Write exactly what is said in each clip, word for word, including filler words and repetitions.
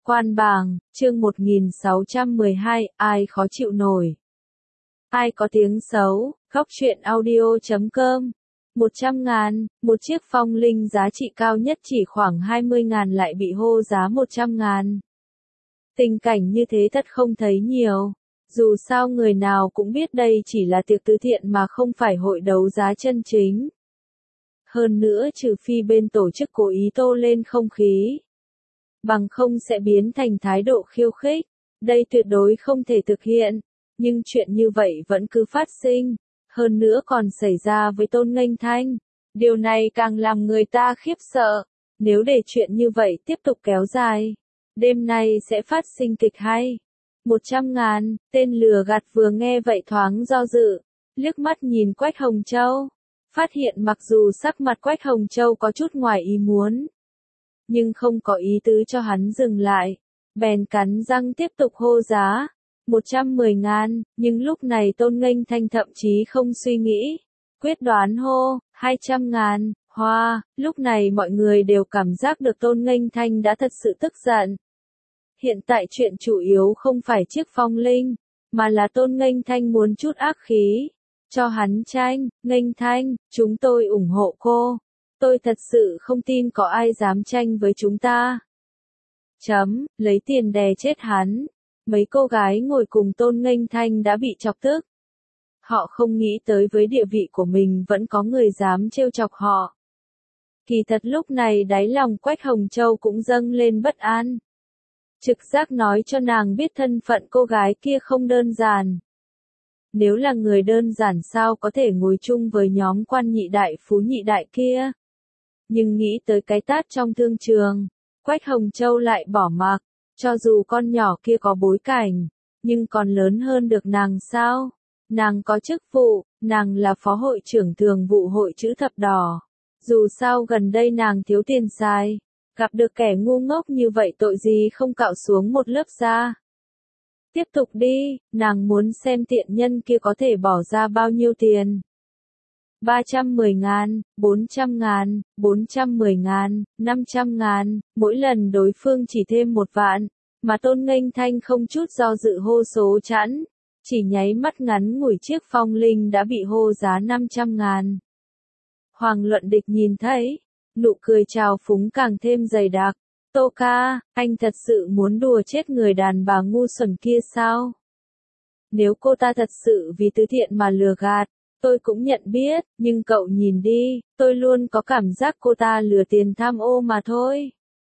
Quan bàng, chương một nghìn sáu trăm mười hai, ai khó chịu nổi. Ai có tiếng xấu, góc truyện audio chấm com. một trăm ngàn, một chiếc phong linh giá trị cao nhất chỉ khoảng hai mươi ngàn lại bị hô giá một trăm ngàn. Tình cảnh như thế thật không thấy nhiều. Dù sao người nào cũng biết đây chỉ là tiệc từ thiện mà không phải hội đấu giá chân chính. Hơn nữa trừ phi bên tổ chức cố ý tô lên không khí. Bằng không sẽ biến thành thái độ khiêu khích. Đây tuyệt đối không thể thực hiện. Nhưng chuyện như vậy vẫn cứ phát sinh. Hơn nữa còn xảy ra với Tôn Nghênh Thanh. Điều này càng làm người ta khiếp sợ. Nếu để chuyện như vậy tiếp tục kéo dài, đêm nay sẽ phát sinh kịch hay. Một trăm ngàn, tên lừa gạt vừa nghe vậy thoáng do dự. Liếc mắt nhìn Quách Hồng Châu. Phát hiện mặc dù sắc mặt Quách Hồng Châu có chút ngoài ý muốn, nhưng không có ý tứ cho hắn dừng lại. Bèn cắn răng tiếp tục hô giá. một trăm mười ngàn, nhưng lúc này Tôn Nghênh Thanh thậm chí không suy nghĩ. Quyết đoán hô, hai trăm ngàn, hoa, lúc này mọi người đều cảm giác được Tôn Nghênh Thanh đã thật sự tức giận. Hiện tại chuyện chủ yếu không phải chiếc phong linh, mà là Tôn Nghênh Thanh muốn chút ác khí. Cho hắn tranh, Nghênh Thanh, chúng tôi ủng hộ cô. Tôi thật sự không tin có ai dám tranh với chúng ta. Chấm, lấy tiền đè chết hắn. Mấy cô gái ngồi cùng Tôn Nghênh Thanh đã bị chọc tức. Họ không nghĩ tới với địa vị của mình vẫn có người dám trêu chọc họ. Kỳ thật lúc này đáy lòng Quách Hồng Châu cũng dâng lên bất an. Trực giác nói cho nàng biết thân phận cô gái kia không đơn giản. Nếu là người đơn giản sao có thể ngồi chung với nhóm quan nhị đại phú nhị đại kia. Nhưng nghĩ tới cái tát trong thương trường, Quách Hồng Châu lại bỏ mặc. Cho dù con nhỏ kia có bối cảnh, nhưng còn lớn hơn được nàng sao? Nàng có chức vụ, nàng là phó hội trưởng thường vụ hội chữ thập đỏ. Dù sao gần đây nàng thiếu tiền xài, gặp được kẻ ngu ngốc như vậy tội gì không cạo xuống một lớp da. Tiếp tục đi, nàng muốn xem tiện nhân kia có thể bỏ ra bao nhiêu tiền. ba trăm mười ngàn, bốn trăm ngàn, bốn trăm mười ngàn, năm trăm ngàn, mỗi lần đối phương chỉ thêm một vạn, mà Tôn Nghênh Thanh không chút do dự hô số chẵn, chỉ nháy mắt ngắn ngủi chiếc phong linh đã bị hô giá năm trăm ngàn. Hoàng Luận Địch nhìn thấy, nụ cười trào phúng càng thêm dày đặc. Tô ca, anh thật sự muốn đùa chết người đàn bà ngu xuẩn kia sao? Nếu cô ta thật sự vì từ thiện mà lừa gạt, tôi cũng nhận biết, nhưng cậu nhìn đi, tôi luôn có cảm giác cô ta lừa tiền tham ô mà thôi.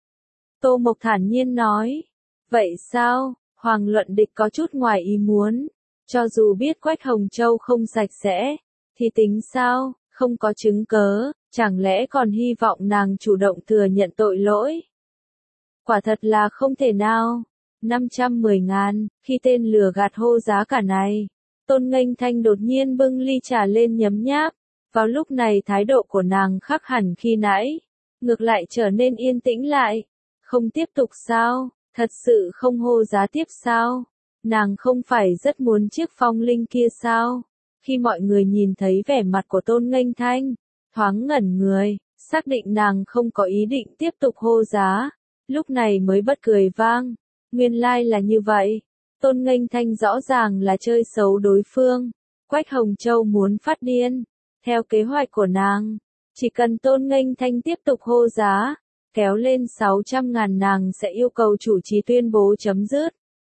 Tô Mộc thản nhiên nói. Vậy sao? Hoàng Luận Địch có chút ngoài ý muốn. Cho dù biết Quách Hồng Châu không sạch sẽ, thì tính sao, không có chứng cớ, chẳng lẽ còn hy vọng nàng chủ động thừa nhận tội lỗi? Quả thật là không thể nào. năm trăm mười ngàn, khi tên lừa gạt hô giá cả này. Tôn Nghênh Thanh đột nhiên bưng ly trà lên nhấm nháp. Vào lúc này thái độ của nàng khác hẳn khi nãy. Ngược lại trở nên yên tĩnh lại. Không tiếp tục sao? Thật sự không hô giá tiếp sao? Nàng không phải rất muốn chiếc phong linh kia sao? Khi mọi người nhìn thấy vẻ mặt của Tôn Nghênh Thanh, thoáng ngẩn người, xác định nàng không có ý định tiếp tục hô giá. Lúc này mới bật cười vang. Nguyên lai là như vậy. Tôn Nghênh Thanh rõ ràng là chơi xấu đối phương. Quách Hồng Châu muốn phát điên. Theo kế hoạch của nàng, chỉ cần Tôn Nghênh Thanh tiếp tục hô giá, kéo lên sáu trăm ngàn nàng sẽ yêu cầu chủ trì tuyên bố chấm dứt.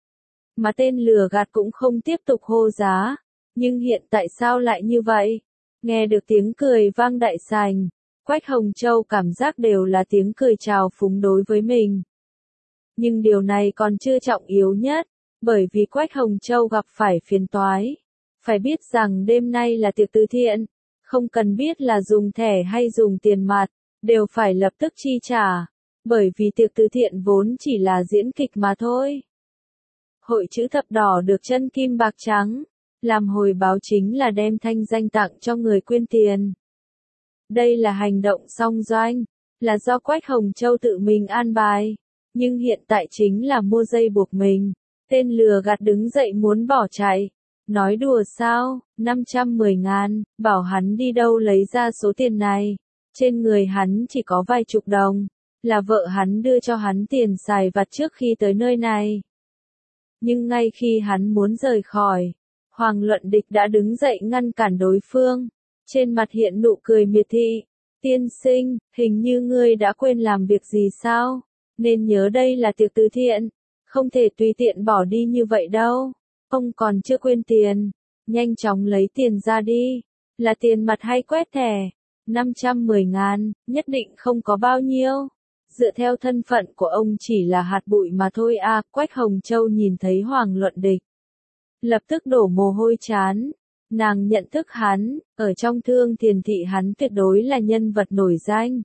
Mà tên lừa gạt cũng không tiếp tục hô giá. Nhưng hiện tại sao lại như vậy? Nghe được tiếng cười vang đại sảnh, Quách Hồng Châu cảm giác đều là tiếng cười chào phúng đối với mình. Nhưng điều này còn chưa trọng yếu nhất, bởi vì Quách Hồng Châu gặp phải phiền toái. Phải biết rằng đêm nay là tiệc từ thiện, không cần biết là dùng thẻ hay dùng tiền mặt, đều phải lập tức chi trả, bởi vì tiệc từ thiện vốn chỉ là diễn kịch mà thôi. Hội chữ thập đỏ được chân kim bạc trắng, làm hồi báo chính là đem thanh danh tặng cho người quyên tiền. Đây là hành động song doanh, là do Quách Hồng Châu tự mình an bài, nhưng hiện tại chính là mua dây buộc mình. Tên lừa gạt đứng dậy muốn bỏ chạy. Nói đùa sao, năm trăm mười ngàn, bảo hắn đi đâu lấy ra số tiền này. Trên người hắn chỉ có vài chục đồng, là vợ hắn đưa cho hắn tiền xài vặt trước khi tới nơi này. Nhưng ngay khi hắn muốn rời khỏi, Hoàng Luận Địch đã đứng dậy ngăn cản đối phương, trên mặt hiện nụ cười miệt thị. Tiên sinh, hình như ngươi đã quên làm việc gì sao? Nên nhớ đây là tiệc từ thiện, không thể tùy tiện bỏ đi như vậy đâu. Ông còn chưa quên tiền, nhanh chóng lấy tiền ra đi. Là tiền mặt hay quét thẻ? năm trăm mười ngàn, nhất định không có bao nhiêu. Dựa theo thân phận của ông chỉ là hạt bụi mà thôi à. Quách Hồng Châu nhìn thấy Hoàng Luận Địch, lập tức đổ mồ hôi trán. Nàng nhận thức hắn, ở trong Thương Thiền Thị hắn tuyệt đối là nhân vật nổi danh.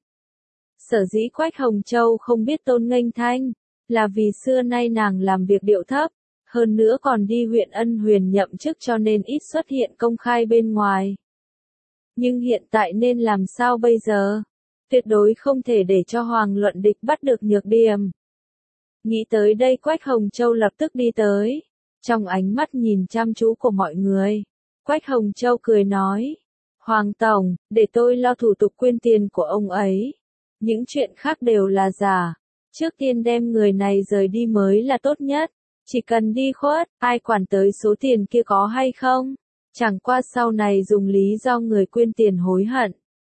Sở dĩ Quách Hồng Châu không biết Tôn Nghênh Thanh, là vì xưa nay nàng làm việc điệu thấp, hơn nữa còn đi huyện Ân Huyền nhậm chức cho nên ít xuất hiện công khai bên ngoài. Nhưng hiện tại nên làm sao bây giờ? Tuyệt đối không thể để cho Hoàng Luận Địch bắt được nhược điểm. Nghĩ tới đây Quách Hồng Châu lập tức đi tới, trong ánh mắt nhìn chăm chú của mọi người. Quách Hồng Châu cười nói, Hoàng Tổng, để tôi lo thủ tục quyên tiền của ông ấy. Những chuyện khác đều là giả. Trước tiên đem người này rời đi mới là tốt nhất. Chỉ cần đi khuất, ai quản tới số tiền kia có hay không. Chẳng qua sau này dùng lý do người quyên tiền hối hận.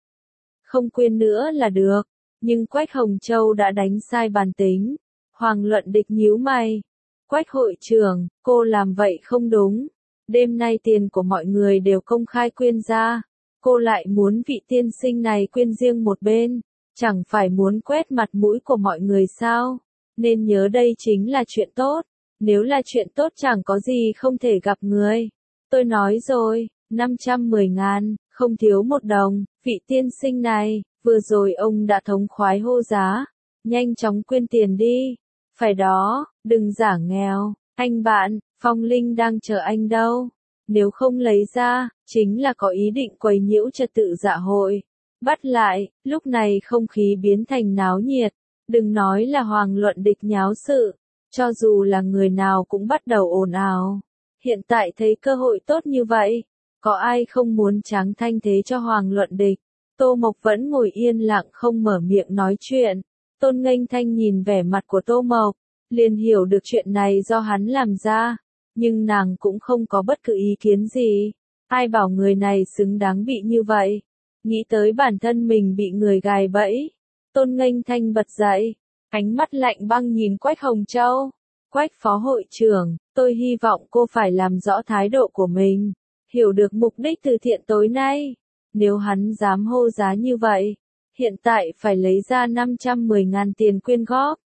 Không quyên nữa là được. Nhưng Quách Hồng Châu đã đánh sai bàn tính. Hoàng Luận Địch nhíu mày. Quách hội trưởng, cô làm vậy không đúng. Đêm nay tiền của mọi người đều công khai quyên ra. Cô lại muốn vị tiên sinh này quyên riêng một bên. Chẳng phải muốn quét mặt mũi của mọi người sao? Nên nhớ đây chính là chuyện tốt. Nếu là chuyện tốt chẳng có gì không thể gặp người. Tôi nói rồi, năm trăm mười ngàn, không thiếu một đồng. Vị tiên sinh này, vừa rồi ông đã thống khoái hô giá. Nhanh chóng quyên tiền đi. Phải đó, đừng giả nghèo. Anh bạn, Phong Linh đang chờ anh đâu. Nếu không lấy ra, chính là có ý định quấy nhiễu trật tự dạ hội. Bắt lại, lúc này không khí biến thành náo nhiệt. Đừng nói là Hoàng Luận Địch nháo sự. Cho dù là người nào cũng bắt đầu ồn ào. Hiện tại thấy cơ hội tốt như vậy. Có ai không muốn tráng thanh thế cho Hoàng Luận Địch? Tô Mộc vẫn ngồi yên lặng không mở miệng nói chuyện. Tôn Nghênh Thanh nhìn vẻ mặt của Tô Mộc, liền hiểu được chuyện này do hắn làm ra. Nhưng nàng cũng không có bất cứ ý kiến gì. Ai bảo người này xứng đáng bị như vậy? Nghĩ tới bản thân mình bị người gài bẫy. Tôn Nghênh Thanh bật dậy, ánh mắt lạnh băng nhìn Quách Hồng Châu. Quách phó hội trưởng, tôi hy vọng cô phải làm rõ thái độ của mình. Hiểu được mục đích từ thiện tối nay. Nếu hắn dám hô giá như vậy, hiện tại phải lấy ra năm trăm mười ngàn tiền quyên góp.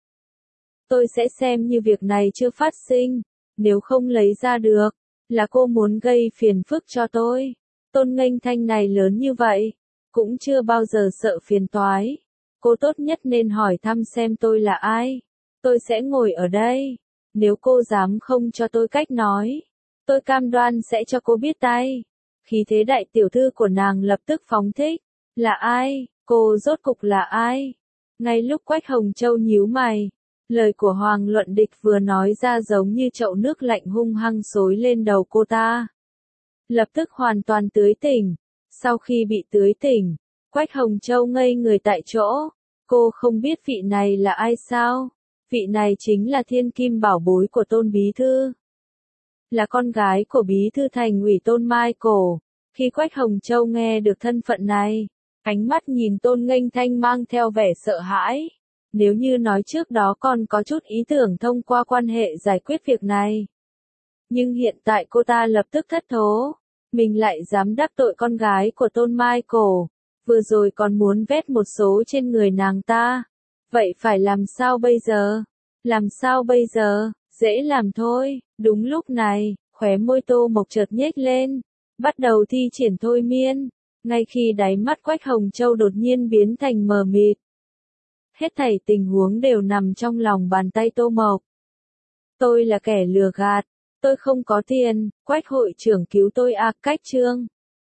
Tôi sẽ xem như việc này chưa phát sinh. Nếu không lấy ra được, là cô muốn gây phiền phức cho tôi. Tôn Nghênh Thanh này lớn như vậy, cũng chưa bao giờ sợ phiền toái. Cô tốt nhất nên hỏi thăm xem tôi là ai. Tôi sẽ ngồi ở đây. Nếu cô dám không cho tôi cách nói, tôi cam đoan sẽ cho cô biết tay. Khí thế đại tiểu thư của nàng lập tức phóng thích. Là ai? Cô rốt cục là ai? Ngay lúc Quách Hồng Châu nhíu mày, lời của Hoàng Luận Địch vừa nói ra giống như chậu nước lạnh hung hăng xối lên đầu cô ta. Lập tức hoàn toàn tưới tỉnh. Sau khi bị tưới tỉnh, Quách Hồng Châu ngây người tại chỗ. Cô không biết vị này là ai sao? Vị này chính là thiên kim bảo bối của Tôn Bí Thư. Là con gái của Bí Thư Thành ủy Tôn Michael. Khi Quách Hồng Châu nghe được thân phận này, ánh mắt nhìn Tôn Nghênh Thanh mang theo vẻ sợ hãi. Nếu như nói trước đó còn có chút ý tưởng thông qua quan hệ giải quyết việc này. Nhưng hiện tại cô ta lập tức thất thố. Mình lại dám đắc tội con gái của Tôn Michael. Vừa rồi còn muốn vét một số trên người nàng ta. Vậy phải làm sao bây giờ? Làm sao bây giờ? Dễ làm thôi. Đúng lúc này, khóe môi Tô Mộc chợt nhếch lên. Bắt đầu thi triển thôi miên. Ngay khi đáy mắt Quách Hồng Châu đột nhiên biến thành mờ mịt. Hết thảy tình huống đều nằm trong lòng bàn tay Tô Mộc. Tôi là kẻ lừa gạt. Tôi không có tiền. Quách hội trưởng cứu tôi à. Cách chương